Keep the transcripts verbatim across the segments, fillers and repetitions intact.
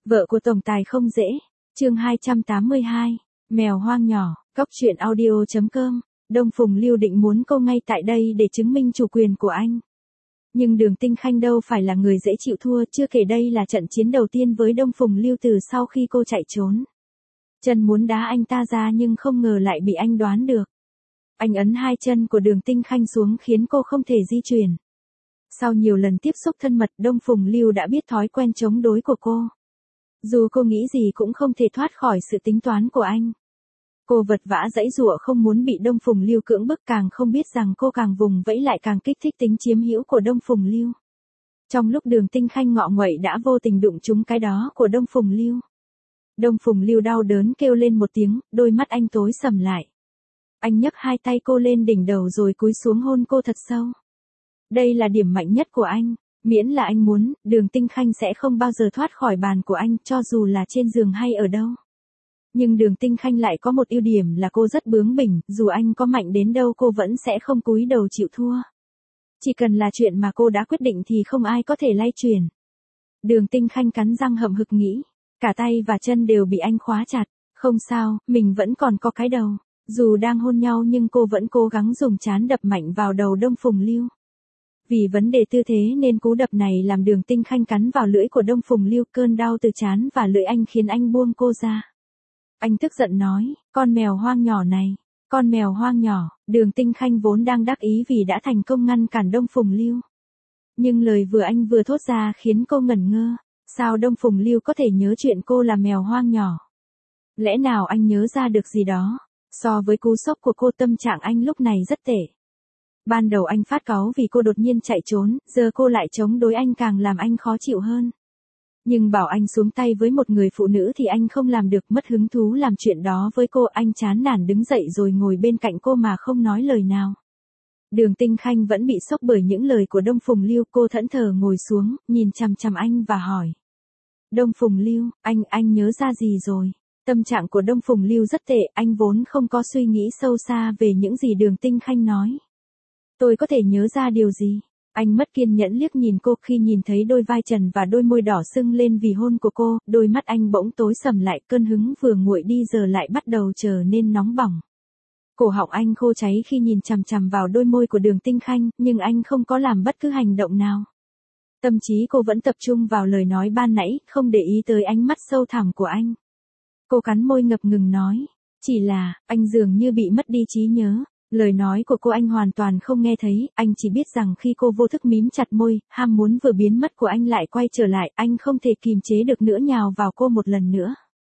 Vợ của tổng tài không dễ. Chương hai trăm tám mươi hai. Mèo hoang nhỏ. Cóc truyện audio chấm com. Đông Phùng Lưu định muốn cô ngay tại đây để chứng minh chủ quyền của anh. Nhưng Đường Tinh Khanh đâu phải là người dễ chịu thua, chưa kể đây là trận chiến đầu tiên với Đông Phùng Lưu từ sau khi cô chạy trốn. Chân muốn đá anh ta ra nhưng không ngờ lại bị anh đoán được. Anh ấn hai chân của Đường Tinh Khanh xuống khiến cô không thể di chuyển. Sau nhiều lần tiếp xúc thân mật, Đông Phùng Lưu đã biết thói quen chống đối của cô. Dù cô nghĩ gì cũng không thể thoát khỏi sự tính toán của anh. Cô vật vã giãy giụa không muốn bị Đông Phùng Lưu cưỡng bức, càng không biết rằng cô càng vùng vẫy lại càng kích thích tính chiếm hữu của Đông Phùng Lưu. Trong lúc Đường Tinh Khanh ngọ nguậy đã vô tình đụng trúng cái đó của Đông Phùng Lưu. Đông Phùng Lưu đau đớn kêu lên một tiếng, đôi mắt anh tối sầm lại. Anh nhấc hai tay cô lên đỉnh đầu rồi cúi xuống hôn cô thật sâu. Đây là điểm mạnh nhất của anh. Miễn là anh muốn, Đường Tinh Khanh sẽ không bao giờ thoát khỏi bàn của anh, cho dù là trên giường hay ở đâu. Nhưng Đường Tinh Khanh lại có một ưu điểm là cô rất bướng bỉnh, dù anh có mạnh đến đâu cô vẫn sẽ không cúi đầu chịu thua. Chỉ cần là chuyện mà cô đã quyết định thì không ai có thể lay chuyển. Đường Tinh Khanh cắn răng hậm hực nghĩ, cả tay và chân đều bị anh khóa chặt. Không sao, mình vẫn còn có cái đầu. Dù đang hôn nhau nhưng cô vẫn cố gắng dùng trán đập mạnh vào đầu Đông Phùng Lưu. Vì vấn đề tư thế nên cú đập này làm Đường Tinh Khanh cắn vào lưỡi của Đông Phùng Lưu, cơn đau từ trán và lưỡi anh khiến anh buông cô ra. Anh tức giận nói, con mèo hoang nhỏ này, con mèo hoang nhỏ. Đường Tinh Khanh vốn đang đắc ý vì đã thành công ngăn cản Đông Phùng Lưu. Nhưng lời vừa anh vừa thốt ra khiến cô ngẩn ngơ, sao Đông Phùng Lưu có thể nhớ chuyện cô là mèo hoang nhỏ? Lẽ nào anh nhớ ra được gì đó? So với cú sốc của cô, tâm trạng anh lúc này rất tệ. Ban đầu anh phát cáu vì cô đột nhiên chạy trốn, giờ cô lại chống đối anh càng làm anh khó chịu hơn. Nhưng bảo anh xuống tay với một người phụ nữ thì anh không làm được, mất hứng thú làm chuyện đó với cô. Anh chán nản đứng dậy rồi ngồi bên cạnh cô mà không nói lời nào. Đường Tinh Khanh vẫn bị sốc bởi những lời của Đông Phùng Lưu, cô thẫn thờ ngồi xuống, nhìn chằm chằm anh và hỏi. Đông Phùng Lưu, anh, anh nhớ ra gì rồi? Tâm trạng của Đông Phùng Lưu rất tệ, anh vốn không có suy nghĩ sâu xa về những gì Đường Tinh Khanh nói. Tôi có thể nhớ ra điều gì? Anh mất kiên nhẫn liếc nhìn cô, khi nhìn thấy đôi vai trần và đôi môi đỏ sưng lên vì hôn của cô, đôi mắt anh bỗng tối sầm lại, cơn hứng vừa nguội đi giờ lại bắt đầu trở nên nóng bỏng. Cổ họng anh khô cháy khi nhìn chằm chằm vào đôi môi của Đường Tinh Khanh, nhưng anh không có làm bất cứ hành động nào. Tâm trí cô vẫn tập trung vào lời nói ban nãy, không để ý tới ánh mắt sâu thẳm của anh. Cô cắn môi ngập ngừng nói, chỉ là, anh dường như bị mất đi trí nhớ. Lời nói của cô anh hoàn toàn không nghe thấy, anh chỉ biết rằng khi cô vô thức mím chặt môi, ham muốn vừa biến mất của anh lại quay trở lại, anh không thể kìm chế được nữa nhào vào cô một lần nữa.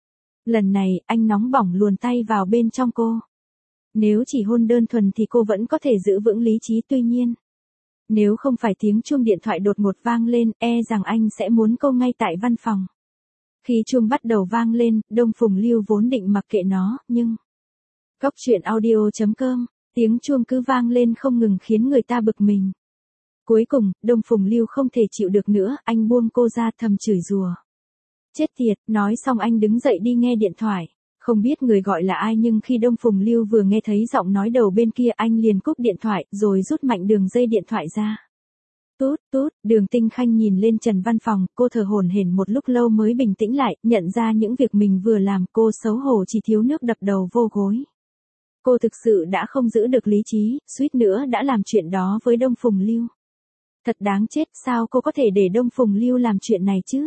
Lần này, anh nóng bỏng luồn tay vào bên trong cô. Nếu chỉ hôn đơn thuần thì cô vẫn có thể giữ vững lý trí, tuy nhiên. Nếu không phải tiếng chuông điện thoại đột ngột vang lên, e rằng anh sẽ muốn cô ngay tại văn phòng. Khi chuông bắt đầu vang lên, Đông Phùng Lưu vốn định mặc kệ nó, nhưng... Cóc truyện audio chấm com. Tiếng chuông cứ vang lên không ngừng khiến người ta bực mình. Cuối cùng, Đông Phùng Lưu không thể chịu được nữa, anh buông cô ra thầm chửi rủa. Chết tiệt, nói xong anh đứng dậy đi nghe điện thoại. Không biết người gọi là ai nhưng khi Đông Phùng Lưu vừa nghe thấy giọng nói đầu bên kia anh liền cúp điện thoại rồi rút mạnh đường dây điện thoại ra. Tút, tút, Đường Tinh Khanh nhìn lên trần văn phòng, cô thở hổn hển một lúc lâu mới bình tĩnh lại, nhận ra những việc mình vừa làm, cô xấu hổ chỉ thiếu nước đập đầu vô gối. Cô thực sự đã không giữ được lý trí, suýt nữa đã làm chuyện đó với Đông Phùng Lưu. Thật đáng chết, sao cô có thể để Đông Phùng Lưu làm chuyện này chứ?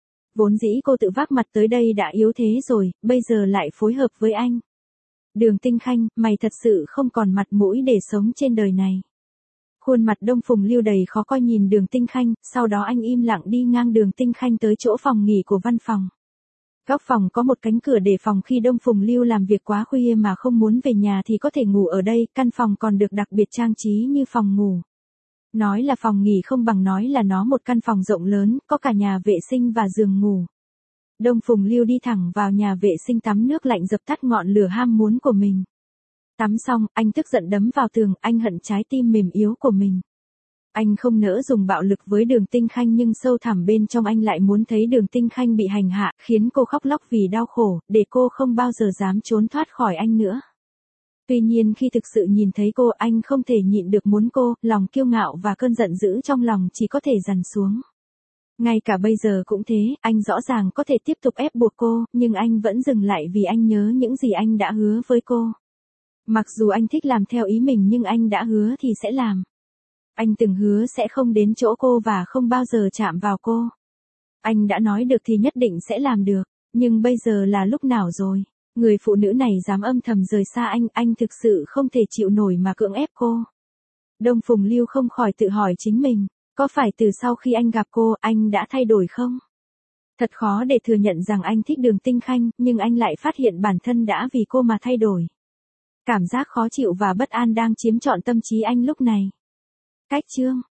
Vốn dĩ cô tự vác mặt tới đây đã yếu thế rồi, bây giờ lại phối hợp với anh. Đường Tinh Khanh, mày thật sự không còn mặt mũi để sống trên đời này. Khuôn mặt Đông Phùng Lưu đầy khó coi nhìn Đường Tinh Khanh, sau đó anh im lặng đi ngang Đường Tinh Khanh tới chỗ phòng nghỉ của văn phòng. Góc phòng có một cánh cửa để phòng khi Đông Phùng Lưu làm việc quá khuya mà không muốn về nhà thì có thể ngủ ở đây, căn phòng còn được đặc biệt trang trí như phòng ngủ. Nói là phòng nghỉ không bằng nói là nó một căn phòng rộng lớn, có cả nhà vệ sinh và giường ngủ. Đông Phùng Lưu đi thẳng vào nhà vệ sinh tắm nước lạnh dập tắt ngọn lửa ham muốn của mình. Tắm xong, anh tức giận đấm vào tường, anh hận trái tim mềm yếu của mình. Anh không nỡ dùng bạo lực với Đường Tinh Khanh nhưng sâu thẳm bên trong anh lại muốn thấy Đường Tinh Khanh bị hành hạ, khiến cô khóc lóc vì đau khổ, để cô không bao giờ dám trốn thoát khỏi anh nữa. Tuy nhiên khi thực sự nhìn thấy cô, anh không thể nhịn được muốn cô, lòng kiêu ngạo và cơn giận dữ trong lòng chỉ có thể dằn xuống. Ngay cả bây giờ cũng thế, anh rõ ràng có thể tiếp tục ép buộc cô, nhưng anh vẫn dừng lại vì anh nhớ những gì anh đã hứa với cô. Mặc dù anh thích làm theo ý mình nhưng anh đã hứa thì sẽ làm. Anh từng hứa sẽ không đến chỗ cô và không bao giờ chạm vào cô. Anh đã nói được thì nhất định sẽ làm được, nhưng bây giờ là lúc nào rồi? Người phụ nữ này dám âm thầm rời xa anh, anh thực sự không thể chịu nổi mà cưỡng ép cô. Đông Phùng Lưu không khỏi tự hỏi chính mình, có phải từ sau khi anh gặp cô, anh đã thay đổi không? Thật khó để thừa nhận rằng anh thích Đường Tinh Khanh, nhưng anh lại phát hiện bản thân đã vì cô mà thay đổi. Cảm giác khó chịu và bất an đang chiếm trọn tâm trí anh lúc này. Cách chương